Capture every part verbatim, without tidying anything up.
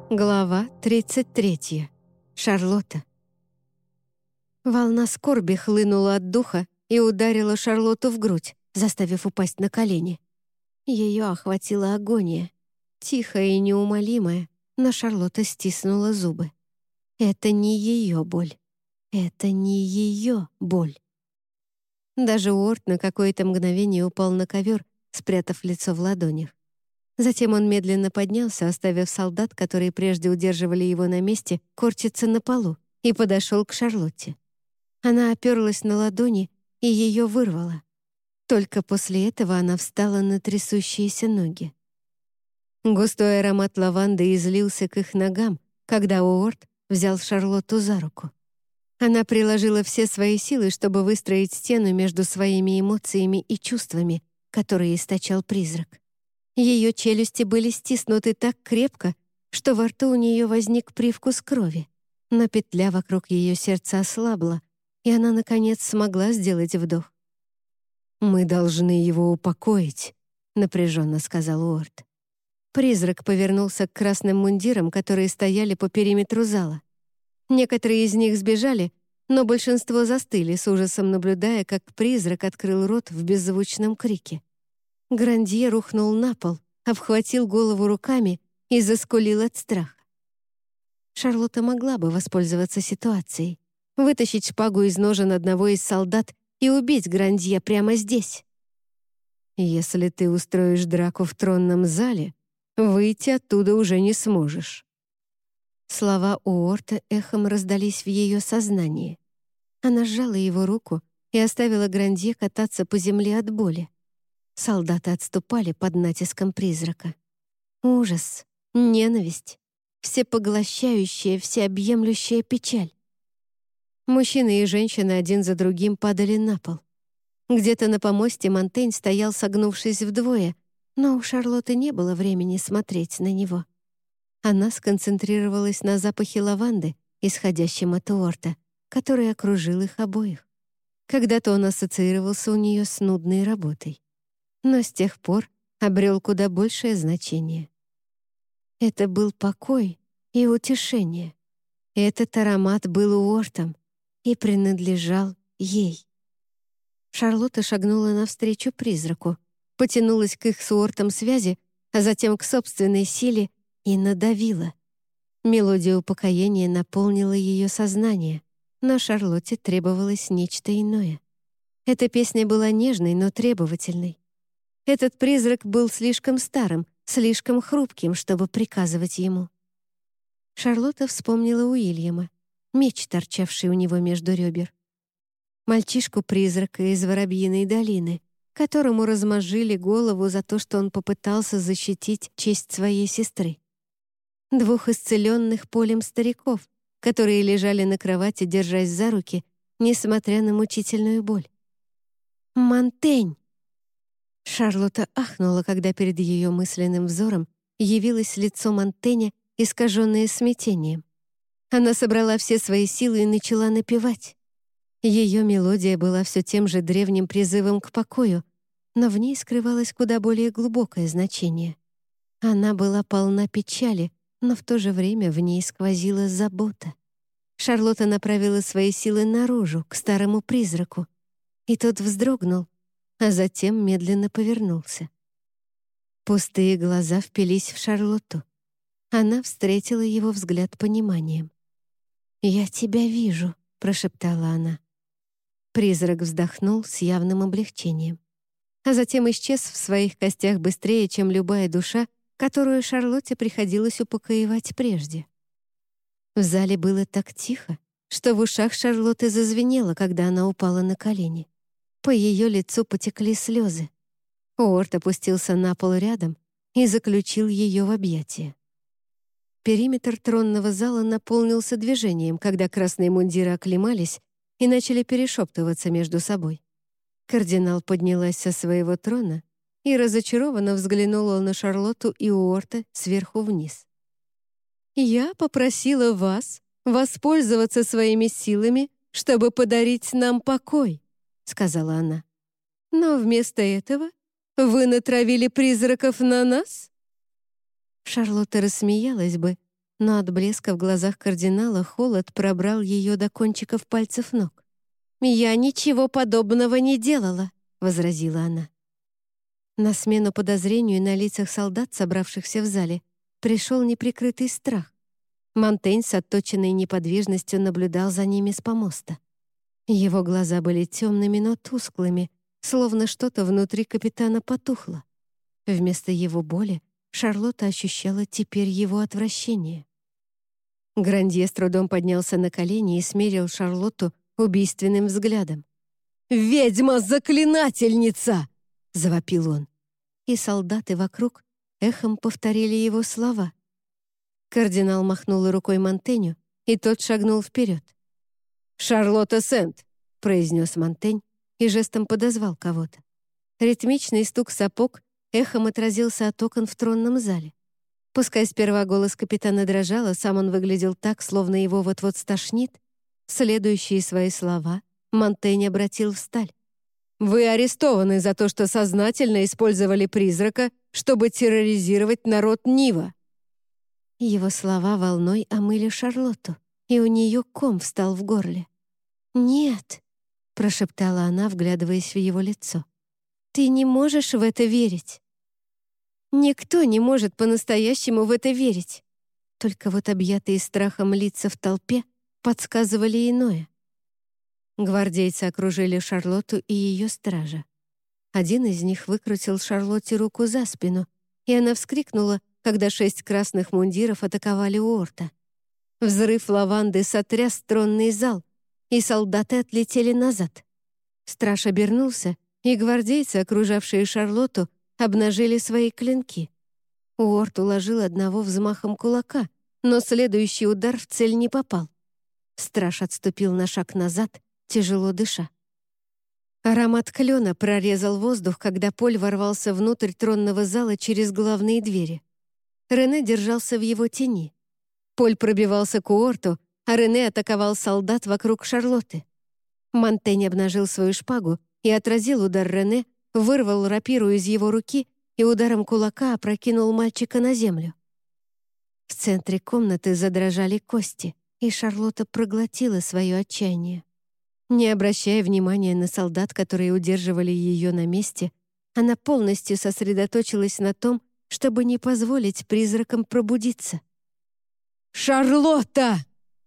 Глава тридцать третья. Шарлотта. Волна скорби хлынула от духа и ударила Шарлотту в грудь, заставив упасть на колени. Ее охватила агония, тихая и неумолимая, но Шарлотта стиснула зубы. Это не ее боль. Это не ее боль. Даже Уорт на какое-то мгновение упал на ковер, спрятав лицо в ладонях. Затем он медленно поднялся, оставив солдат, которые прежде удерживали его на месте, корчиться на полу, и подошел к Шарлотте. Она оперлась на ладони, и ее вырвало. Только после этого она встала на трясущиеся ноги. Густой аромат лаванды излился к их ногам, когда Уорт взял Шарлотту за руку. Она приложила все свои силы, чтобы выстроить стену между своими эмоциями и чувствами, которые источал призрак. Ее челюсти были стиснуты так крепко, что во рту у нее возник привкус крови, но петля вокруг ее сердца ослабла, и она, наконец, смогла сделать вдох. «Мы должны его упокоить», — напряженно сказал Уорт. Призрак повернулся к красным мундирам, которые стояли по периметру зала. Некоторые из них сбежали, но большинство застыли, с ужасом наблюдая, как призрак открыл рот в беззвучном крике. Грандье рухнул на пол, обхватил голову руками и заскулил от страха. Шарлотта могла бы воспользоваться ситуацией, вытащить шпагу из ножен одного из солдат и убить Грандье прямо здесь. «Если ты устроишь драку в тронном зале, выйти оттуда уже не сможешь». Слова Уорта эхом раздались в ее сознании. Она сжала его руку и оставила Грандье кататься по земле от боли. Солдаты отступали под натиском призрака. Ужас, ненависть, всепоглощающая, всеобъемлющая печаль. Мужчины и женщины один за другим падали на пол. Где-то на помосте Монтень стоял, согнувшись вдвое, но у Шарлотты не было времени смотреть на него. Она сконцентрировалась на запахе лаванды, исходящем от Уорта, который окружил их обоих. Когда-то он ассоциировался у нее с нудной работой, но с тех пор обрел куда большее значение. Это был покой и утешение. Этот аромат был Уортом и принадлежал ей. Шарлотта шагнула навстречу призраку, потянулась к их с Уортом связи, а затем к собственной силе и надавила. Мелодия упокоения наполнила ее сознание, но Шарлотте требовалось нечто иное. Эта песня была нежной, но требовательной. Этот призрак был слишком старым, слишком хрупким, чтобы приказывать ему. Шарлотта вспомнила Уильяма, меч, торчавший у него между ребер. Мальчишку-призрака из Воробьиной долины, которому размозжили голову за то, что он попытался защитить честь своей сестры. Двух исцеленных полем стариков, которые лежали на кровати, держась за руки, несмотря на мучительную боль. «Монтень!» Шарлотта ахнула, когда перед ее мысленным взором явилось лицо Монтэня, искаженное смятением. Она собрала все свои силы и начала напевать. Ее мелодия была все тем же древним призывом к покою, но в ней скрывалось куда более глубокое значение. Она была полна печали, но в то же время в ней сквозила забота. Шарлотта направила свои силы наружу, к старому призраку, и тот вздрогнул, а затем медленно повернулся. Пустые глаза впились в Шарлотту. Она встретила его взгляд пониманием. «Я тебя вижу», — прошептала она. Призрак вздохнул с явным облегчением, а затем исчез в своих костях быстрее, чем любая душа, которую Шарлотте приходилось упокоивать прежде. В зале было так тихо, что в ушах Шарлотты зазвенело, когда она упала на колени. По ее лицу потекли слезы. Уорт опустился на пол рядом и заключил ее в объятия. Периметр тронного зала наполнился движением, когда красные мундиры оклемались и начали перешептываться между собой. Кардинал поднялась со своего трона и разочарованно взглянула на Шарлотту и Уорта сверху вниз. «Я попросила вас воспользоваться своими силами, чтобы подарить нам покой», — сказала она. «Но вместо этого вы натравили призраков на нас?» Шарлотта рассмеялась бы, но от блеска в глазах кардинала холод пробрал ее до кончиков пальцев ног. «Я ничего подобного не делала», — возразила она. На смену подозрению на лицах солдат, собравшихся в зале, пришел неприкрытый страх. Монтень с отточенной неподвижностью наблюдал за ними с помоста. Его глаза были темными, но тусклыми, словно что-то внутри капитана потухло. Вместо его боли Шарлотта ощущала теперь его отвращение. Грандье с трудом поднялся на колени и смерил Шарлотту убийственным взглядом. «Ведьма-заклинательница!» — завопил он. И солдаты вокруг эхом повторили его слова. Кардинал махнул рукой Монтеню, и тот шагнул вперед. «Шарлотта Сент!» — произнес Монтень и жестом подозвал кого-то. Ритмичный стук сапог эхом отразился от окон в тронном зале. Пускай сперва голос капитана дрожал, а сам он выглядел так, словно его вот-вот стошнит, следующие свои слова Монтень обратил в сталь. «Вы арестованы за то, что сознательно использовали призрака, чтобы терроризировать народ Нива». Его слова волной омыли Шарлотту, и у нее ком встал в горле. «Нет», — прошептала она, вглядываясь в его лицо. «Ты не можешь в это верить». Никто не может по-настоящему в это верить. Только вот объятые страхом лица в толпе подсказывали иное. Гвардейцы окружили Шарлотту и ее стража. Один из них выкрутил Шарлотте руку за спину, и она вскрикнула, когда шесть красных мундиров атаковали Уорта. Взрыв лаванды сотряс тронный зал, и солдаты отлетели назад. Страж обернулся, и гвардейцы, окружавшие Шарлотту, обнажили свои клинки. Уорт уложил одного взмахом кулака, но следующий удар в цель не попал. Страж отступил на шаг назад, тяжело дыша. Аромат клена прорезал воздух, когда Поль ворвался внутрь тронного зала через главные двери. Рене держался в его тени. Поль пробивался к Уорту, а Рене атаковал солдат вокруг Шарлотты. Монтень обнажил свою шпагу и отразил удар Рене, вырвал рапиру из его руки и ударом кулака опрокинул мальчика на землю. В центре комнаты задрожали кости, и Шарлотта проглотила свое отчаяние. Не обращая внимания на солдат, которые удерживали ее на месте, она полностью сосредоточилась на том, чтобы не позволить призракам пробудиться. «Шарлотта!»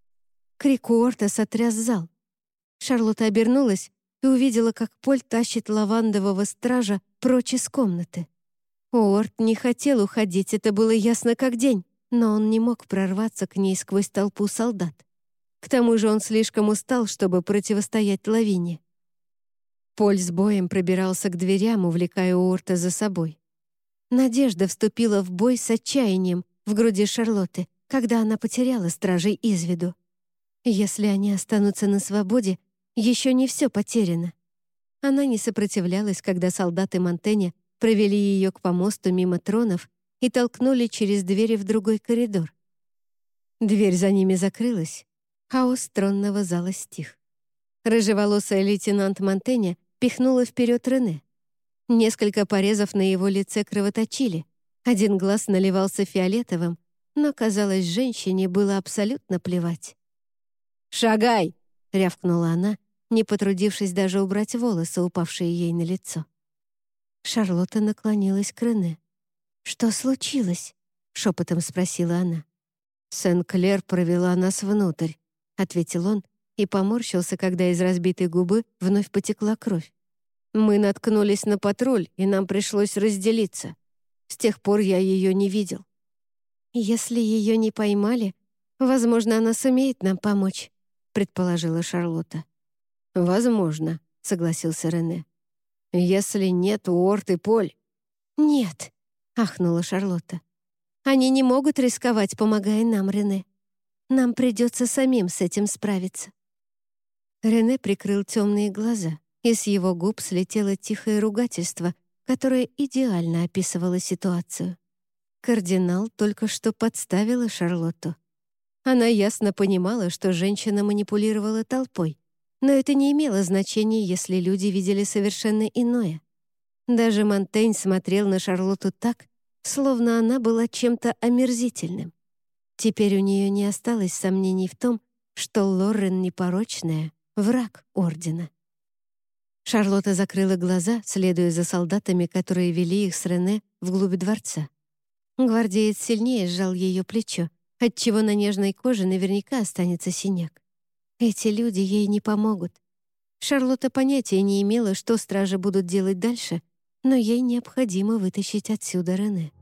Крик Уорта сотряс зал. Шарлотта обернулась и увидела, как Поль тащит лавандового стража прочь из комнаты. Уорт не хотел уходить, это было ясно как день, но он не мог прорваться к ней сквозь толпу солдат. К тому же он слишком устал, чтобы противостоять лавине. Поль с боем пробирался к дверям, увлекая Уорта за собой. Надежда вступила в бой с отчаянием в груди Шарлотты, когда она потеряла стражей из виду. Если они останутся на свободе, еще не все потеряно. Она не сопротивлялась, когда солдаты Монтэня провели ее к помосту мимо тронов и толкнули через двери в другой коридор. Дверь за ними закрылась, хаос тронного зала стих. Рыжеволосая лейтенант Монтэня пихнула вперед Рене. Несколько порезов на его лице кровоточили, один глаз наливался фиолетовым, но, казалось, женщине было абсолютно плевать. «Шагай!» — рявкнула она, не потрудившись даже убрать волосы, упавшие ей на лицо. Шарлотта наклонилась к Рене. «Что случилось?» — шепотом спросила она. «Сен-Клер провела нас внутрь», — ответил он и поморщился, когда из разбитой губы вновь потекла кровь. «Мы наткнулись на патруль, и нам пришлось разделиться. С тех пор я ее не видел». «Если ее не поймали, возможно, она сумеет нам помочь», — предположила Шарлотта. «Возможно», — согласился Рене. «Если нет, Уорт и Поль». «Нет», — ахнула Шарлотта. «Они не могут рисковать, помогая нам, Рене. Нам придется самим с этим справиться». Рене прикрыл темные глаза, и с его губ слетело тихое ругательство, которое идеально описывало ситуацию. Кардинал только что подставила Шарлотту. Она ясно понимала, что женщина манипулировала толпой, но это не имело значения, если люди видели совершенно иное. Даже Монтень смотрел на Шарлотту так, словно она была чем-то омерзительным. Теперь у нее не осталось сомнений в том, что Лоррен непорочная, враг Ордена. Шарлотта закрыла глаза, следуя за солдатами, которые вели их с Рене вглубь дворца. Гвардеец сильнее сжал ее плечо, отчего на нежной коже наверняка останется синяк. Эти люди ей не помогут. Шарлотта понятия не имела, что стражи будут делать дальше, но ей необходимо вытащить отсюда Рене.